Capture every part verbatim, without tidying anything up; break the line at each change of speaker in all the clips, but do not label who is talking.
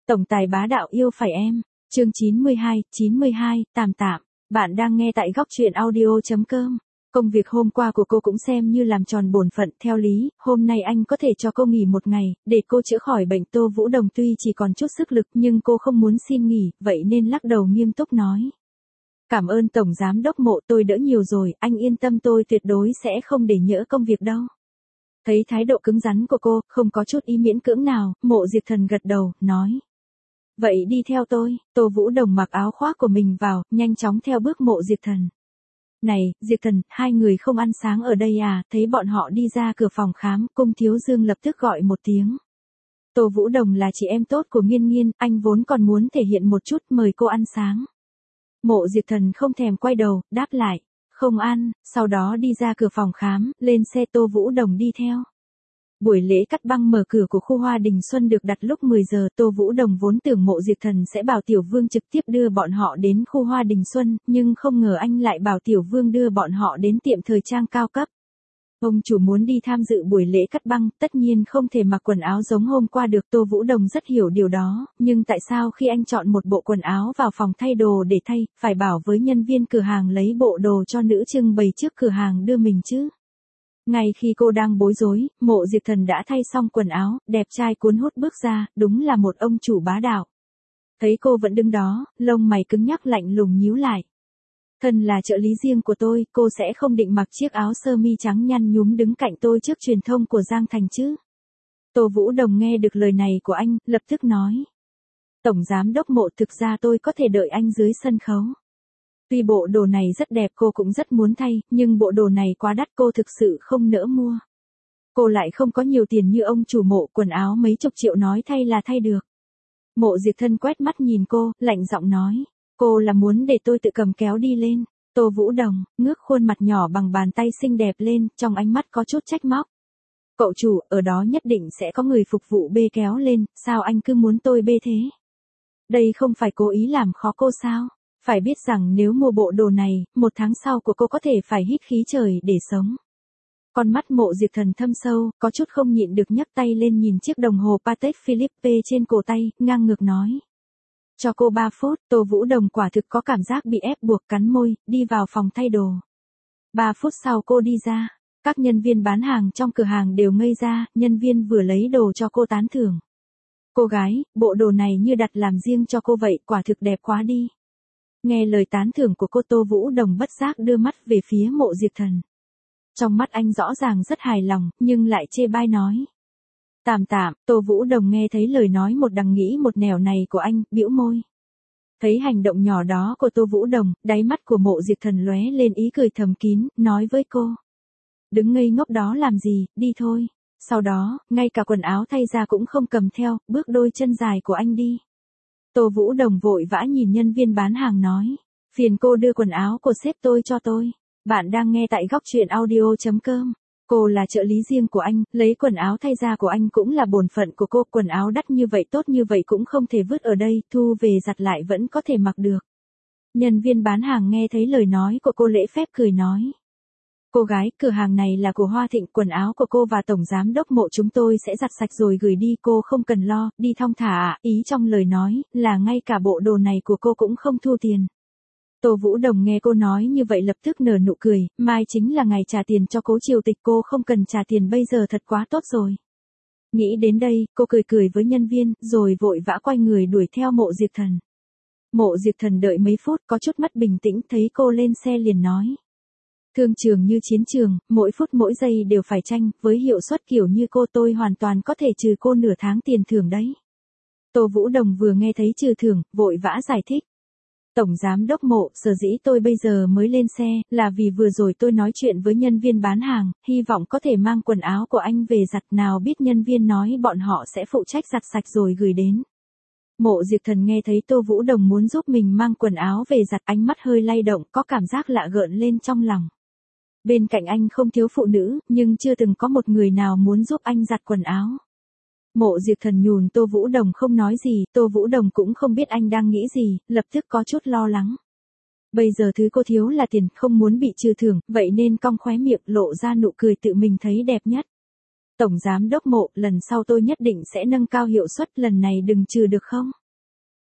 Tổng tài bá đạo yêu phải em. Chương chín mươi hai, chín mươi hai, tạm tạm. Bạn đang nghe tại góc truyện audio chấm com. Công việc hôm qua của cô cũng xem như làm tròn bổn phận, theo lý, hôm nay anh có thể cho cô nghỉ một ngày, để cô chữa khỏi bệnh. Tô Vũ Đồng tuy chỉ còn chút sức lực nhưng cô không muốn xin nghỉ, vậy nên lắc đầu nghiêm túc nói. Cảm ơn Tổng Giám Đốc Mộ, tôi đỡ nhiều rồi, anh yên tâm, tôi tuyệt đối sẽ không để nhỡ công việc đâu. Thấy thái độ cứng rắn của cô, không có chút ý miễn cưỡng nào, Mộ Diệp Thần gật đầu, nói. Vậy đi theo tôi. Tô Vũ Đồng mặc áo khoác của mình vào, nhanh chóng theo bước Mộ Diệp Thần. Này, Diệp Thần, hai người không ăn sáng ở đây à? Thấy bọn họ đi ra cửa phòng khám, Cung Thiếu Dương lập tức gọi một tiếng. Tô Vũ Đồng là chị em tốt của Nghiên Nghiên, anh vốn còn muốn thể hiện một chút, mời cô ăn sáng. Mộ Diệp Thần không thèm quay đầu, đáp lại, không ăn, sau đó đi ra cửa phòng khám, lên xe. Tô Vũ Đồng đi theo. Buổi lễ cắt băng mở cửa của khu Hoa Đình Xuân được đặt lúc mười giờ, Tô Vũ Đồng vốn tưởng Mộ Diệp Thần sẽ bảo Tiểu Vương trực tiếp đưa bọn họ đến khu Hoa Đình Xuân, nhưng không ngờ anh lại bảo Tiểu Vương đưa bọn họ đến tiệm thời trang cao cấp. Ông chủ muốn đi tham dự buổi lễ cắt băng, tất nhiên không thể mặc quần áo giống hôm qua được. Tô Vũ Đồng rất hiểu điều đó, nhưng tại sao khi anh chọn một bộ quần áo vào phòng thay đồ để thay, phải bảo với nhân viên cửa hàng lấy bộ đồ cho nữ trưng bày trước cửa hàng đưa mình chứ? Ngay khi cô đang bối rối, Mộ Diệp Thần đã thay xong quần áo, đẹp trai cuốn hút bước ra, đúng là một ông chủ bá đạo. Thấy cô vẫn đứng đó, lông mày cứng nhắc lạnh lùng nhíu lại. Thân là trợ lý riêng của tôi, cô sẽ không định mặc chiếc áo sơ mi trắng nhăn nhúm đứng cạnh tôi trước truyền thông của Giang Thành chứ? Tô Vũ Đồng nghe được lời này của anh, lập tức nói. Tổng Giám Đốc Mộ, thực ra tôi có thể đợi anh dưới sân khấu. Tuy bộ đồ này rất đẹp, cô cũng rất muốn thay, nhưng bộ đồ này quá đắt, cô thực sự không nỡ mua. Cô lại không có nhiều tiền như ông chủ Mộ, quần áo mấy chục triệu nói thay là thay được. Mộ Diệp Thần quét mắt nhìn cô, lạnh giọng nói. Cô là muốn để tôi tự cầm kéo đi lên? Tô Vũ Đồng, ngước khuôn mặt nhỏ bằng bàn tay xinh đẹp lên, trong ánh mắt có chút trách móc. Cậu chủ, ở đó nhất định sẽ có người phục vụ bê kéo lên, sao anh cứ muốn tôi bê thế? Đây không phải cố ý làm khó cô sao? Phải biết rằng nếu mua bộ đồ này, một tháng sau của cô có thể phải hít khí trời để sống. Con mắt Mộ Diệp Thần thâm sâu, có chút không nhịn được nhấc tay lên nhìn chiếc đồng hồ Patek Philippe trên cổ tay, ngang ngược nói. Cho cô ba phút. Tô Vũ Đồng quả thực có cảm giác bị ép buộc, cắn môi, đi vào phòng thay đồ. ba phút sau cô đi ra. Các nhân viên bán hàng trong cửa hàng đều ngây ra, nhân viên vừa lấy đồ cho cô tán thưởng. Cô gái, bộ đồ này như đặt làm riêng cho cô vậy, quả thực đẹp quá đi. Nghe lời tán thưởng của cô, Tô Vũ Đồng bất giác đưa mắt về phía Mộ Diệp Thần. Trong mắt anh rõ ràng rất hài lòng, nhưng lại chê bai nói. Tạm tạm. Tô Vũ Đồng nghe thấy lời nói một đằng nghĩ một nẻo này của anh, bĩu môi. Thấy hành động nhỏ đó của Tô Vũ Đồng, đáy mắt của Mộ Diệp Thần lóe lên ý cười thầm kín, nói với cô. Đứng ngây ngốc đó làm gì, đi thôi. Sau đó, ngay cả quần áo thay ra cũng không cầm theo, bước đôi chân dài của anh đi. Tô Vũ Đồng vội vã nhìn nhân viên bán hàng nói. Phiền cô đưa quần áo của sếp tôi cho tôi. Bạn đang nghe tại góc truyện audio chấm com. Cô là trợ lý riêng của anh, lấy quần áo thay ra của anh cũng là bổn phận của cô. Quần áo đắt như vậy, tốt như vậy cũng không thể vứt ở đây, thu về giặt lại vẫn có thể mặc được. Nhân viên bán hàng nghe thấy lời nói của cô lễ phép cười nói. Cô gái, cửa hàng này là của Hoa Thịnh, quần áo của cô và Tổng Giám Đốc Mộ chúng tôi sẽ giặt sạch rồi gửi đi, cô không cần lo, đi thong thả ạ. Ý trong lời nói, là ngay cả bộ đồ này của cô cũng không thu tiền. Tô Vũ Đồng nghe cô nói như vậy lập tức nở nụ cười, mai chính là ngày trả tiền cho Cố Triều Tịch, cô không cần trả tiền bây giờ thật quá tốt rồi. Nghĩ đến đây, cô cười cười với nhân viên, rồi vội vã quay người đuổi theo Mộ Diệp Thần. Mộ Diệp Thần đợi mấy phút có chút mất bình tĩnh, thấy cô lên xe liền nói. Thương trường như chiến trường, mỗi phút mỗi giây đều phải tranh, với hiệu suất kiểu như cô tôi hoàn toàn có thể trừ cô nửa tháng tiền thưởng đấy. Tô Vũ Đồng vừa nghe thấy trừ thưởng, vội vã giải thích. Tổng Giám Đốc Mộ, sở dĩ tôi bây giờ mới lên xe, là vì vừa rồi tôi nói chuyện với nhân viên bán hàng, hy vọng có thể mang quần áo của anh về giặt, nào biết nhân viên nói bọn họ sẽ phụ trách giặt sạch rồi gửi đến. Mộ Diệp Thần nghe thấy Tô Vũ Đồng muốn giúp mình mang quần áo về giặt, ánh mắt hơi lay động, có cảm giác lạ gợn lên trong lòng. Bên cạnh anh không thiếu phụ nữ, nhưng chưa từng có một người nào muốn giúp anh giặt quần áo. Mộ Diệp Thần nhùn Tô Vũ Đồng không nói gì, Tô Vũ Đồng cũng không biết anh đang nghĩ gì, lập tức có chút lo lắng. Bây giờ thứ cô thiếu là tiền, không muốn bị trừ thưởng, vậy nên cong khóe miệng lộ ra nụ cười tự mình thấy đẹp nhất. Tổng Giám Đốc Mộ, lần sau tôi nhất định sẽ nâng cao hiệu suất, lần này đừng trừ được không?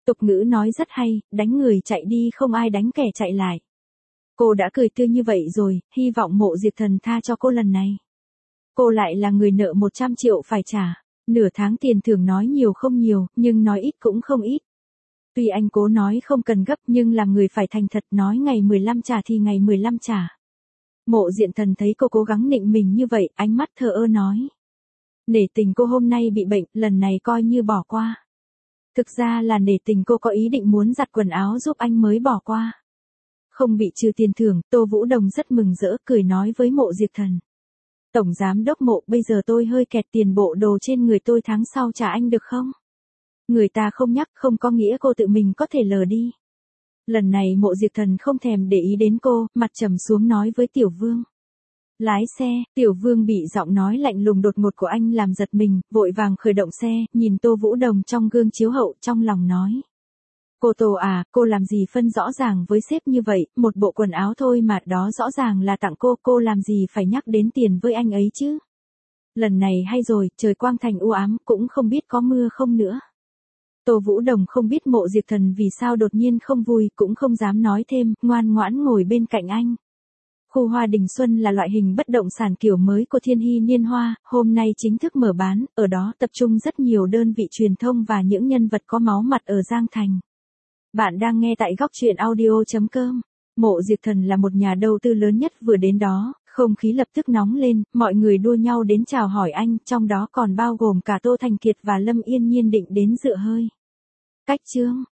Tục ngữ nói rất hay, đánh người chạy đi không ai đánh kẻ chạy lại. Cô đã cười tươi như vậy rồi, hy vọng Mộ Diệp Thần tha cho cô lần này. Cô lại là người nợ một trăm triệu phải trả. Nửa tháng tiền thưởng nói nhiều không nhiều, nhưng nói ít cũng không ít. Tuy anh cố nói không cần gấp nhưng làm người phải thành thật, nói ngày mười lăm trả thì ngày mười lăm trả. Mộ Diện Thần thấy cô cố gắng nịnh mình như vậy, ánh mắt thờ ơ nói. Nể tình cô hôm nay bị bệnh, lần này coi như bỏ qua. Thực ra là nể tình cô có ý định muốn giặt quần áo giúp anh mới bỏ qua. Không bị trừ tiền thưởng, Tô Vũ Đồng rất mừng rỡ, cười nói với Mộ Diệp Thần. Tổng giám đốc Mộ, bây giờ tôi hơi kẹt tiền bộ đồ trên người tôi, tháng sau trả anh được không? Người ta không nhắc không có nghĩa cô tự mình có thể lờ đi. Lần này Mộ Diệp Thần không thèm để ý đến cô, mặt trầm xuống nói với Tiểu Vương. Lái xe. Tiểu Vương bị giọng nói lạnh lùng đột ngột của anh làm giật mình, vội vàng khởi động xe, nhìn Tô Vũ Đồng trong gương chiếu hậu, trong lòng nói. Cô Tô à, cô làm gì phân rõ ràng với sếp như vậy, một bộ quần áo thôi mà đó rõ ràng là tặng cô, cô làm gì phải nhắc đến tiền với anh ấy chứ. Lần này hay rồi, trời quang thành u ám, cũng không biết có mưa không nữa. Tô Vũ Đồng không biết Mộ Diệp Thần vì sao đột nhiên không vui, cũng không dám nói thêm, ngoan ngoãn ngồi bên cạnh anh. Khu Hoa Đình Xuân là loại hình bất động sản kiểu mới của Thiên Hy Niên Hoa, hôm nay chính thức mở bán, ở đó tập trung rất nhiều đơn vị truyền thông và những nhân vật có máu mặt ở Giang Thành. Bạn đang nghe tại góc truyện audio chấm com. Mộ Diệp Thần là một nhà đầu tư lớn nhất vừa đến đó, không khí lập tức nóng lên, mọi người đua nhau đến chào hỏi anh, trong đó còn bao gồm cả Tô Thành Kiệt và Lâm Yên Nhiên định đến dựa hơi. Cách chương